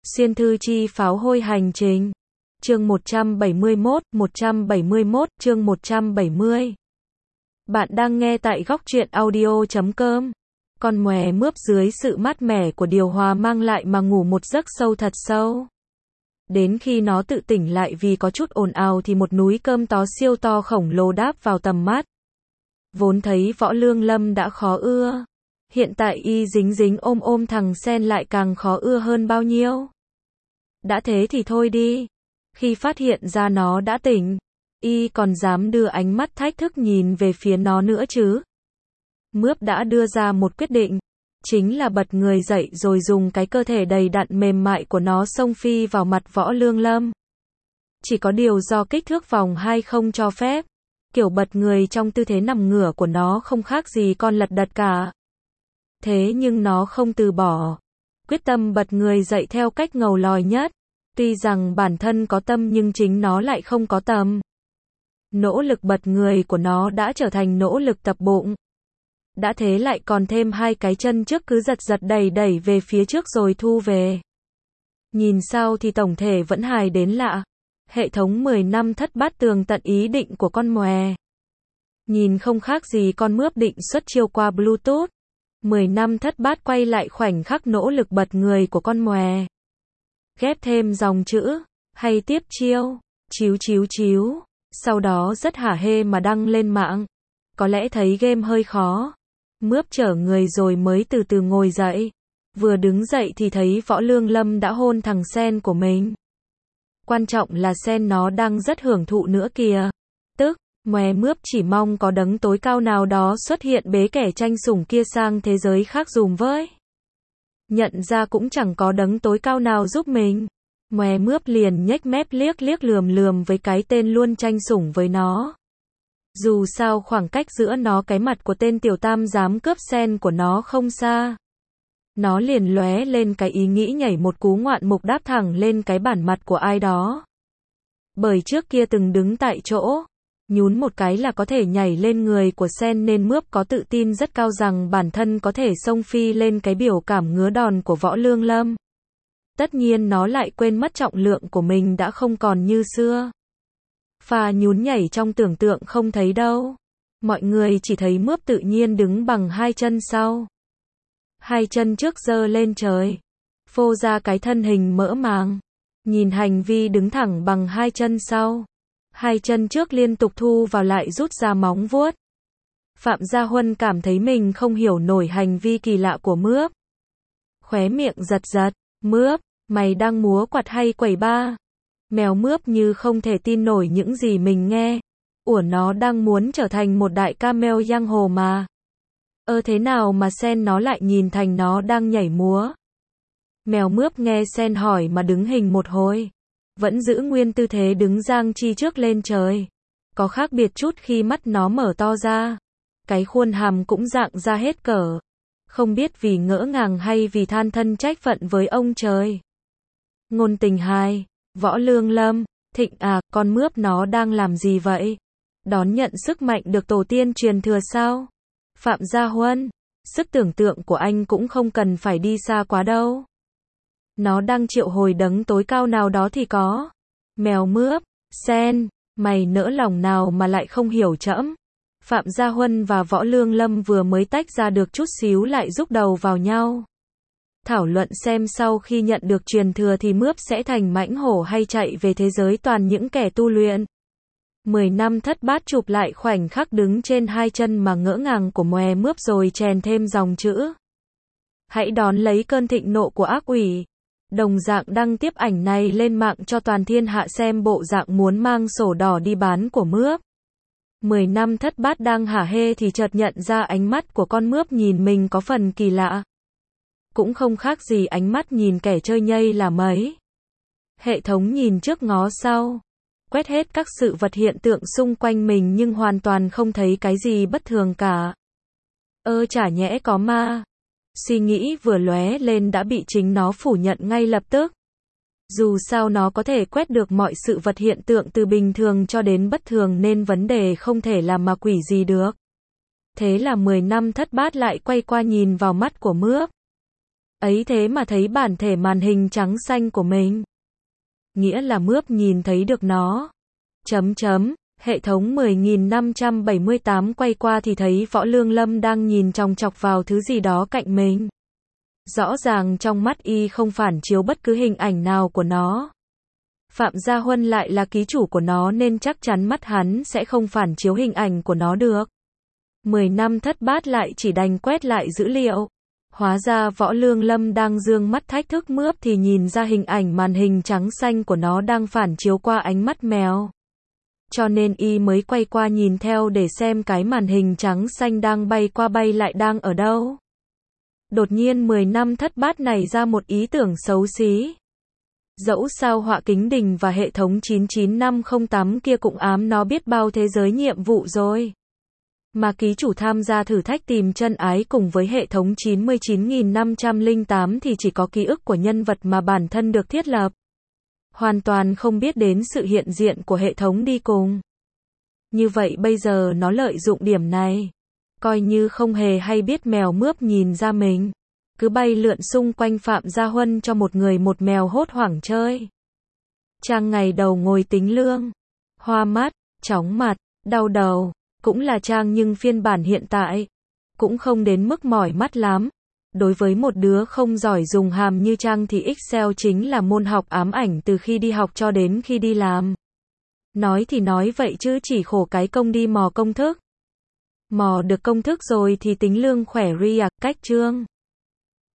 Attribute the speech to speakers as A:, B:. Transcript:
A: Xuyên thư chi pháo hôi hành trình. Chương 171, chương 170. Bạn đang nghe tại góc truyện audio.com. Con mòe mướp dưới sự mát mẻ của điều hòa mang lại mà ngủ một giấc sâu thật sâu. Đến khi nó tự tỉnh lại vì có chút ồn ào thì một núi cơm tó siêu to khổng lồ đáp vào tầm mắt. Vốn thấy Võ Lương Lâm đã khó ưa. Hiện tại y dính dính ôm ôm thằng Sen lại càng khó ưa hơn bao nhiêu. Đã thế thì thôi đi. Khi phát hiện ra nó đã tỉnh, y còn dám đưa ánh mắt thách thức nhìn về phía nó nữa chứ. Mướp đã đưa ra một quyết định, chính là bật người dậy rồi dùng cái cơ thể đầy đặn mềm mại của nó xông phi vào mặt Võ Lương Lâm. Chỉ có điều do kích thước vòng 2 không cho phép, kiểu bật người trong tư thế nằm ngửa của nó không khác gì con lật đật cả. Thế nhưng nó không từ bỏ, quyết tâm bật người dậy theo cách ngầu lòi nhất. Tuy rằng bản thân có tâm nhưng chính nó lại không có tầm. Nỗ lực bật người của nó đã trở thành nỗ lực tập bụng. Đã thế lại còn thêm hai cái chân trước cứ giật giật đẩy đẩy về phía trước rồi thu về. Nhìn sau thì tổng thể vẫn hài đến lạ. Hệ thống 10 năm thất bát tường tận ý định của con mòe. Nhìn không khác gì con mướp định xuất chiêu qua Bluetooth. 10 năm thất bát quay lại khoảnh khắc nỗ lực bật người của con mòe. Ghép thêm dòng chữ, hay tiếp chiêu, chíu chíu chíu, sau đó rất hả hê mà đăng lên mạng. Có lẽ thấy game hơi khó. Mướp chở người rồi mới từ từ ngồi dậy. Vừa đứng dậy thì thấy Võ Lương Lâm đã hôn thằng Sen của mình. Quan trọng là Sen nó đang rất hưởng thụ nữa kìa. Tức, mòe mướp chỉ mong có đấng tối cao nào đó xuất hiện bế kẻ tranh sủng kia sang thế giới khác dùm với. Nhận ra cũng chẳng có đấng tối cao nào giúp mình. Mòe mướp liền nhếch mép liếc liếc lườm lườm với cái tên luôn tranh sủng với nó. Dù sao khoảng cách giữa nó cái mặt của tên tiểu tam dám cướp Sen của nó không xa. Nó liền lóe lên cái ý nghĩ nhảy một cú ngoạn mục đáp thẳng lên cái bản mặt của ai đó. Bởi trước kia từng đứng tại chỗ, nhún một cái là có thể nhảy lên người của Sen nên mướp có tự tin rất cao rằng bản thân có thể xông phi lên cái biểu cảm ngứa đòn của Võ Lương Lâm. Tất nhiên nó lại quên mất trọng lượng của mình đã không còn như xưa. Pha nhún nhảy trong tưởng tượng không thấy đâu. Mọi người chỉ thấy mướp tự nhiên đứng bằng hai chân sau. Hai chân trước giơ lên trời. Phô ra cái thân hình mỡ màng. Nhìn hành vi đứng thẳng bằng hai chân sau. Hai chân trước liên tục thu vào lại rút ra móng vuốt. Phạm Gia Huân cảm thấy mình không hiểu nổi hành vi kỳ lạ của mướp. Khóe miệng giật giật. Mướp, mày đang múa quạt hay quẩy ba? Mèo mướp như không thể tin nổi những gì mình nghe. Ủa nó đang muốn trở thành một đại camel giang hồ mà. Thế nào mà Sen nó lại nhìn thành nó đang nhảy múa? Mèo mướp nghe Sen hỏi mà đứng hình một hồi. Vẫn giữ nguyên tư thế đứng giang chi trước lên trời. Có khác biệt chút khi mắt nó mở to ra. Cái khuôn hàm cũng dạng ra hết cỡ. Không biết vì ngỡ ngàng hay vì than thân trách phận với ông trời. Ngôn tình hai. Võ Lương Lâm, Thịnh à, con mướp nó đang làm gì vậy? Đón nhận sức mạnh được tổ tiên truyền thừa sao? Phạm Gia Huân, sức tưởng tượng của anh cũng không cần phải đi xa quá đâu. Nó đang triệu hồi đấng tối cao nào đó thì có. Mèo mướp, Sen, mày nỡ lòng nào mà lại không hiểu trẫm. Phạm Gia Huân và Võ Lương Lâm vừa mới tách ra được chút xíu lại rúc đầu vào nhau. Thảo luận xem sau khi nhận được truyền thừa thì mướp sẽ thành mãnh hổ hay chạy về thế giới toàn những kẻ tu luyện. 10 năm thất bát chụp lại khoảnh khắc đứng trên hai chân mà ngỡ ngàng của mòe mướp rồi chèn thêm dòng chữ. Hãy đón lấy cơn thịnh nộ của ác ủy. Đồng dạng đăng tiếp ảnh này lên mạng cho toàn thiên hạ xem bộ dạng muốn mang sổ đỏ đi bán của mướp. 10 năm thất bát đang hả hê thì chợt nhận ra ánh mắt của con mướp nhìn mình có phần kỳ lạ. Cũng không khác gì ánh mắt nhìn kẻ chơi nhây là mấy. Hệ thống nhìn trước ngó sau. Quét hết các sự vật hiện tượng xung quanh mình nhưng hoàn toàn không thấy cái gì bất thường cả. Chả nhẽ có ma. Suy nghĩ vừa lóe lên đã bị chính nó phủ nhận ngay lập tức. Dù sao nó có thể quét được mọi sự vật hiện tượng từ bình thường cho đến bất thường nên vấn đề không thể làm ma quỷ gì được. Thế là 10 năm thất bát lại quay qua nhìn vào mắt của mướp. Ấy thế mà thấy bản thể màn hình trắng xanh của mình. Nghĩa là Mướp nhìn thấy được nó. Hệ thống 10.578 quay qua thì thấy Võ Lương Lâm đang nhìn chòng chọc vào thứ gì đó cạnh mình. Rõ ràng trong mắt y không phản chiếu bất cứ hình ảnh nào của nó. Phạm Gia Huân lại là ký chủ của nó nên chắc chắn mắt hắn sẽ không phản chiếu hình ảnh của nó được. 10 năm thất bát lại chỉ đành quét lại dữ liệu. Hóa ra Võ Lương Lâm đang dương mắt thách thức Mướp thì nhìn ra hình ảnh màn hình trắng xanh của nó đang phản chiếu qua ánh mắt mèo. Cho nên y mới quay qua nhìn theo để xem cái màn hình trắng xanh đang bay qua bay lại đang ở đâu. Đột nhiên 10 năm thất bát nảy ra một ý tưởng xấu xí. Dẫu sao họa kính đình và hệ thống 99508 kia cũng ám nó biết bao thế giới nhiệm vụ rồi. Mà ký chủ tham gia thử thách tìm chân ái cùng với hệ thống 99.508 thì chỉ có ký ức của nhân vật mà bản thân được thiết lập. Hoàn toàn không biết đến sự hiện diện của hệ thống đi cùng. Như vậy bây giờ nó lợi dụng điểm này. Coi như không hề hay biết mèo Mướp nhìn ra mình. Cứ bay lượn xung quanh Phạm Gia Huân cho một người một mèo hốt hoảng chơi. Trang ngày đầu ngồi tính lương. Hoa mắt, chóng mặt, đau đầu. Cũng là Trang nhưng phiên bản hiện tại. Cũng không đến mức mỏi mắt lắm. Đối với một đứa không giỏi dùng hàm như Trang thì Excel chính là môn học ám ảnh từ khi đi học cho đến khi đi làm. Nói thì nói vậy chứ chỉ khổ cái công đi mò công thức. Mò được công thức rồi thì tính lương khỏe ri à, cách chương.